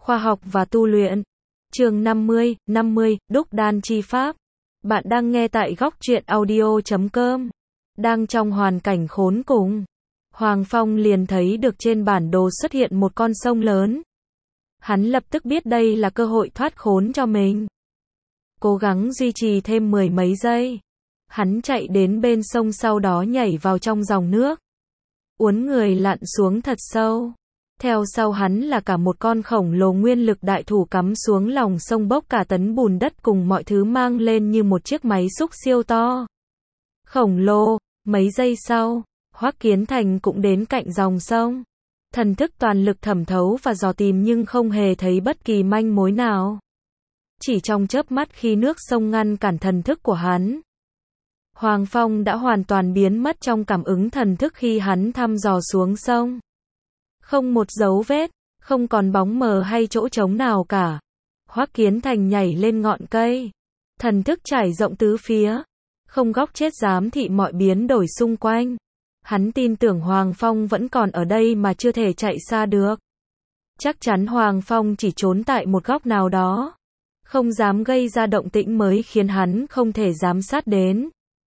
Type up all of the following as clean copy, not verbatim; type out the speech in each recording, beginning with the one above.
Khoa học và tu luyện. Chương 50, Đúc đan chi pháp. Bạn đang nghe tại góc truyện audio.com. Đang trong hoàn cảnh khốn cùng, Hoàng Phong liền thấy được trên bản đồ xuất hiện một con sông lớn. Hắn lập tức biết đây là cơ hội thoát khốn cho mình. Cố gắng duy trì thêm mười mấy giây. Hắn chạy đến bên sông, sau đó nhảy vào trong dòng nước. Uốn người lặn xuống thật sâu. Theo sau hắn là cả một con khổng lồ nguyên lực đại thủ cắm xuống lòng sông, bốc cả tấn bùn đất cùng mọi thứ mang lên như một chiếc máy xúc siêu to. Khổng lồ. Mấy giây sau, Hoắc Kiến Thành cũng đến cạnh dòng sông. Thần thức toàn lực thẩm thấu và dò tìm nhưng không hề thấy bất kỳ manh mối nào. Chỉ trong chớp mắt khi nước sông ngăn cản thần thức của hắn, Hoàng Phong đã hoàn toàn biến mất trong cảm ứng thần thức khi hắn thăm dò xuống sông. Không một dấu vết, không còn bóng mờ hay chỗ trống nào cả. Hoắc Kiến Thành nhảy lên ngọn cây. Thần thức trải rộng tứ phía. Không góc chết giám thị mọi biến đổi xung quanh. Hắn tin tưởng Hoàng Phong vẫn còn ở đây mà chưa thể chạy xa được. Chắc chắn Hoàng Phong chỉ trốn tại một góc nào đó. Không dám gây ra động tĩnh mới khiến hắn không thể giám sát đến.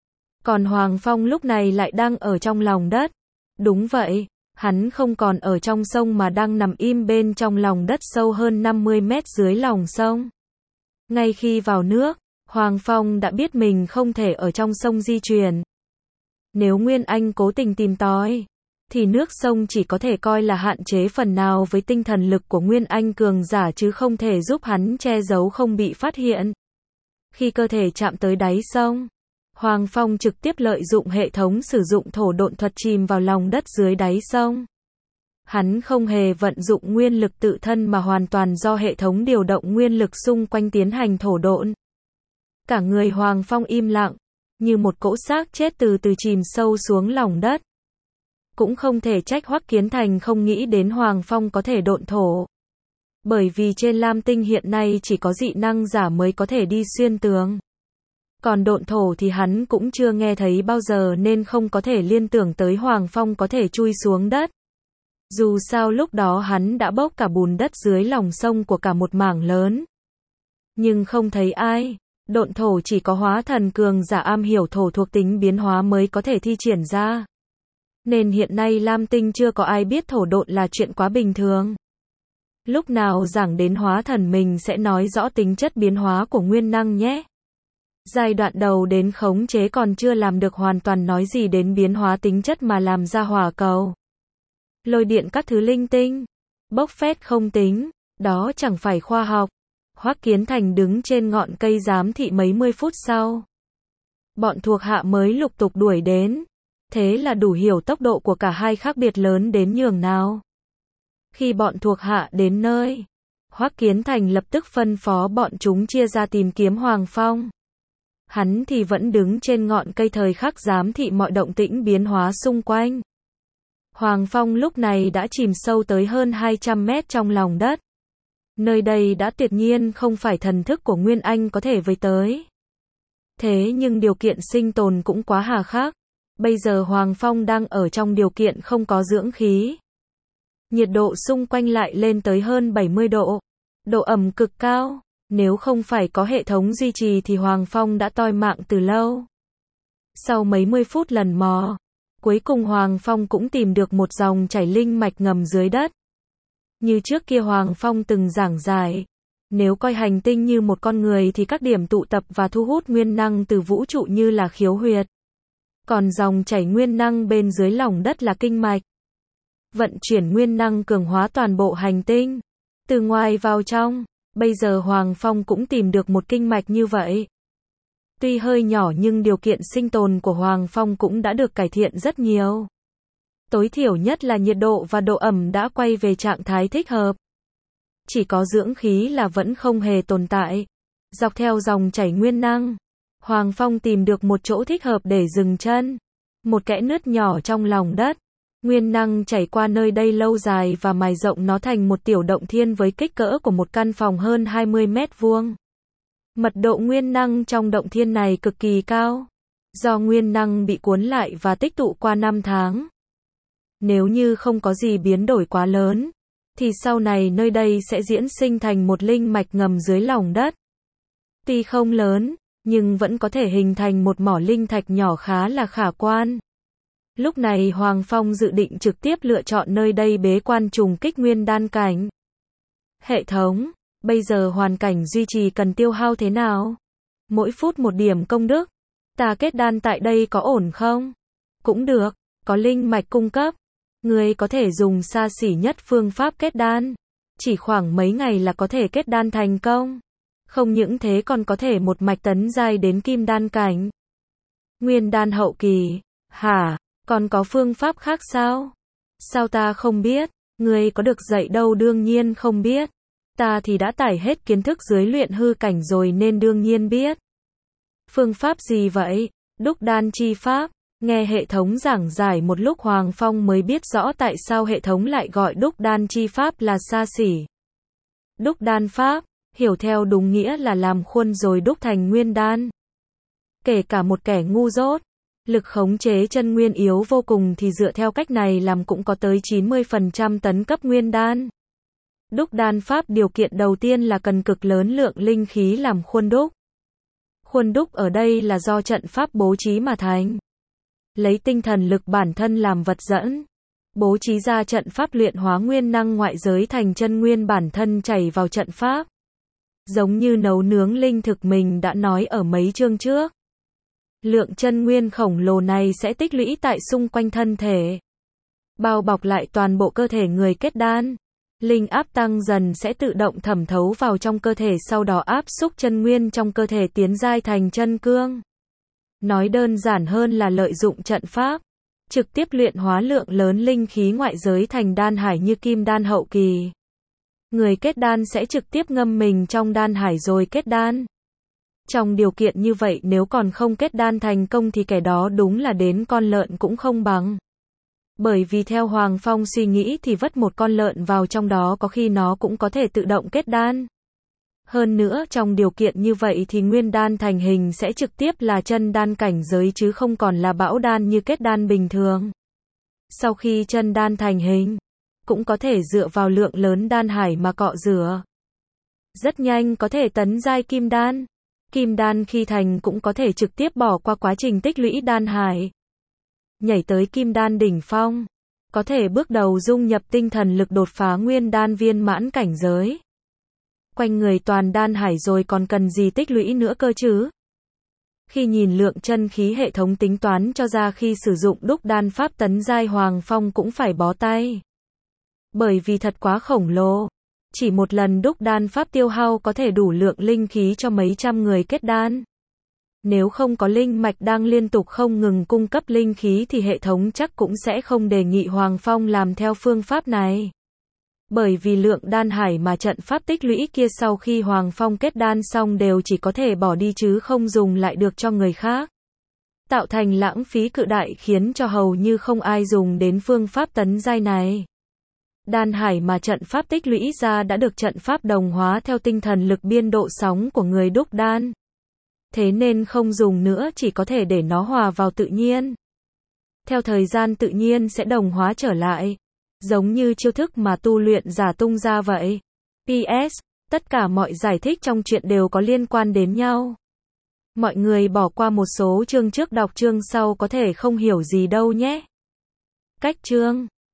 Còn Hoàng Phong lúc này lại đang ở trong lòng đất. Đúng vậy, hắn không còn ở trong sông mà đang nằm im bên trong lòng đất sâu hơn 50 mét dưới lòng sông. Ngay khi vào nước, Hoàng Phong đã biết mình không thể ở trong sông di chuyển. Nếu Nguyên Anh cố tình tìm tòi, thì nước sông chỉ có thể coi là hạn chế phần nào với tinh thần lực của Nguyên Anh cường giả chứ không thể giúp hắn che giấu không bị phát hiện. Khi cơ thể chạm tới đáy sông, Hoàng Phong trực tiếp lợi dụng hệ thống sử dụng thổ độn thuật chìm vào lòng đất dưới đáy sông. Hắn không hề vận dụng nguyên lực tự thân mà hoàn toàn do hệ thống điều động nguyên lực xung quanh tiến hành thổ độn. Cả người Hoàng Phong im lặng, như một cỗ xác chết từ từ chìm sâu xuống lòng đất. Cũng không thể trách Hoắc Kiến Thành không nghĩ đến Hoàng Phong có thể độn thổ. Bởi vì trên Lam Tinh hiện nay chỉ có dị năng giả mới có thể đi xuyên tường. Còn độn thổ thì hắn cũng chưa nghe thấy bao giờ nên không có thể liên tưởng tới Hoàng Phong có thể chui xuống đất. Dù sao lúc đó hắn đã bốc cả bùn đất dưới lòng sông của cả một mảng lớn. Nhưng không thấy ai. Độn thổ chỉ có hóa thần cường giả am hiểu thổ thuộc tính biến hóa mới có thể thi triển ra. Nên hiện nay Lam Tinh chưa có ai biết thổ độn là chuyện quá bình thường. Lúc nào giảng đến hóa thần mình sẽ nói rõ tính chất biến hóa của nguyên năng nhé. Giai đoạn đầu đến khống chế còn chưa làm được hoàn toàn, nói gì đến biến hóa tính chất mà làm ra hỏa cầu, lôi điện các thứ linh tinh. Bốc phét không tính, đó chẳng phải khoa học. Hoắc Kiến Thành đứng trên ngọn cây giám thị mấy mươi phút sau. Bọn thuộc hạ mới lục tục đuổi đến. Thế là đủ hiểu tốc độ của cả hai khác biệt lớn đến nhường nào. Khi bọn thuộc hạ đến nơi, Hoắc Kiến Thành lập tức phân phó bọn chúng chia ra tìm kiếm Hoàng Phong. Hắn thì vẫn đứng trên ngọn cây thời khắc giám thị mọi động tĩnh biến hóa xung quanh. Hoàng Phong lúc này đã chìm sâu tới hơn 200 mét trong lòng đất. Nơi đây đã tuyệt nhiên không phải thần thức của Nguyên Anh có thể với tới. Thế nhưng điều kiện sinh tồn cũng quá hà khắc. Bây giờ Hoàng Phong đang ở trong điều kiện không có dưỡng khí. Nhiệt độ xung quanh lại lên tới hơn 70 độ. Độ ẩm cực cao. Nếu không phải có hệ thống duy trì thì Hoàng Phong đã toi mạng từ lâu. Sau mấy mươi phút lần mò, cuối cùng Hoàng Phong cũng tìm được một dòng chảy linh mạch ngầm dưới đất. Như trước kia Hoàng Phong từng giảng giải, nếu coi hành tinh như một con người thì các điểm tụ tập và thu hút nguyên năng từ vũ trụ như là khiếu huyệt. Còn dòng chảy nguyên năng bên dưới lòng đất là kinh mạch. Vận chuyển nguyên năng cường hóa toàn bộ hành tinh, từ ngoài vào trong. Bây giờ Hoàng Phong cũng tìm được một kinh mạch như vậy. Tuy hơi nhỏ nhưng điều kiện sinh tồn của Hoàng Phong cũng đã được cải thiện rất nhiều. Tối thiểu nhất là nhiệt độ và độ ẩm đã quay về trạng thái thích hợp. Chỉ có dưỡng khí là vẫn không hề tồn tại. Dọc theo dòng chảy nguyên năng, Hoàng Phong tìm được một chỗ thích hợp để dừng chân. Một kẽ nứt nhỏ trong lòng đất. Nguyên năng chảy qua nơi đây lâu dài và mài rộng nó thành một tiểu động thiên với kích cỡ của một căn phòng hơn 20 mét vuông. Mật độ nguyên năng trong động thiên này cực kỳ cao. Do nguyên năng bị cuốn lại và tích tụ qua năm tháng. Nếu như không có gì biến đổi quá lớn, thì sau này nơi đây sẽ diễn sinh thành một linh mạch ngầm dưới lòng đất. Tuy không lớn, nhưng vẫn có thể hình thành một mỏ linh thạch nhỏ khá là khả quan. Lúc này Hoàng Phong dự định trực tiếp lựa chọn nơi đây bế quan trùng kích nguyên đan cảnh. Hệ thống, bây giờ hoàn cảnh duy trì cần tiêu hao thế nào? Mỗi phút một điểm công đức. Ta kết đan tại đây có ổn không? Cũng được, có linh mạch cung cấp. Người có thể dùng xa xỉ nhất phương pháp kết đan. Chỉ khoảng mấy ngày là có thể kết đan thành công. Không những thế còn có thể một mạch tấn giai đến kim đan cảnh. Nguyên đan hậu kỳ. Hả? Còn có phương pháp khác sao? Sao ta không biết? Người có được dạy đâu đương nhiên không biết. Ta thì đã tải hết kiến thức dưới luyện hư cảnh rồi nên đương nhiên biết. Phương pháp gì vậy? Đúc đan chi pháp. Nghe hệ thống giảng giải một lúc Hoàng Phong mới biết rõ tại sao hệ thống lại gọi đúc đan chi pháp là xa xỉ. Đúc đan pháp, hiểu theo đúng nghĩa là làm khuôn rồi đúc thành nguyên đan. Kể cả một kẻ ngu dốt, lực khống chế chân nguyên yếu vô cùng thì dựa theo cách này làm cũng có tới 90% tấn cấp nguyên đan. Đúc đan pháp điều kiện đầu tiên là cần cực lớn lượng linh khí làm khuôn đúc. Khuôn đúc ở đây là do trận pháp bố trí mà thành. Lấy tinh thần lực bản thân làm vật dẫn, bố trí ra trận pháp luyện hóa nguyên năng ngoại giới thành chân nguyên bản thân chảy vào trận pháp. Giống như nấu nướng linh thực mình đã nói ở mấy chương trước. Lượng chân nguyên khổng lồ này sẽ tích lũy tại xung quanh thân thể, bao bọc lại toàn bộ cơ thể người kết đan. Linh áp tăng dần sẽ tự động thẩm thấu vào trong cơ thể, sau đó áp xúc chân nguyên trong cơ thể tiến giai thành chân cương. Nói đơn giản hơn là lợi dụng trận pháp, trực tiếp luyện hóa lượng lớn linh khí ngoại giới thành đan hải như kim đan hậu kỳ. Người kết đan sẽ trực tiếp ngâm mình trong đan hải rồi kết đan. Trong điều kiện như vậy nếu còn không kết đan thành công thì kẻ đó đúng là đến con lợn cũng không bằng. Bởi vì theo Hoàng Phong suy nghĩ thì vất một con lợn vào trong đó có khi nó cũng có thể tự động kết đan. Hơn nữa trong điều kiện như vậy thì nguyên đan thành hình sẽ trực tiếp là chân đan cảnh giới chứ không còn là bão đan như kết đan bình thường. Sau khi chân đan thành hình, cũng có thể dựa vào lượng lớn đan hải mà cọ rửa. Rất nhanh có thể tấn giai kim đan. Kim đan khi thành cũng có thể trực tiếp bỏ qua quá trình tích lũy đan hải. Nhảy tới kim đan đỉnh phong, có thể bước đầu dung nhập tinh thần lực đột phá nguyên đan viên mãn cảnh giới. Quanh người toàn đan hải rồi còn cần gì tích lũy nữa cơ chứ? Khi nhìn lượng chân khí hệ thống tính toán cho ra khi sử dụng đúc đan pháp tấn giai Hoàng Phong cũng phải bó tay. Bởi vì thật quá khổng lồ. Chỉ một lần đúc đan pháp tiêu hao có thể đủ lượng linh khí cho mấy trăm người kết đan. Nếu không có linh mạch đang liên tục không ngừng cung cấp linh khí thì hệ thống chắc cũng sẽ không đề nghị Hoàng Phong làm theo phương pháp này. Bởi vì lượng đan hải mà trận pháp tích lũy kia sau khi Hoàng Phong kết đan xong đều chỉ có thể bỏ đi chứ không dùng lại được cho người khác. Tạo thành lãng phí cự đại khiến cho hầu như không ai dùng đến phương pháp tấn giai này. Đan hải mà trận pháp tích lũy ra đã được trận pháp đồng hóa theo tinh thần lực biên độ sóng của người đúc đan. Thế nên không dùng nữa, chỉ có thể để nó hòa vào tự nhiên. Theo thời gian tự nhiên sẽ đồng hóa trở lại. Giống như chiêu thức mà tu luyện giả tung ra vậy. PS, tất cả mọi giải thích trong chuyện đều có liên quan đến nhau. Mọi người bỏ qua một số chương trước đọc chương sau có thể không hiểu gì đâu nhé. Cách chương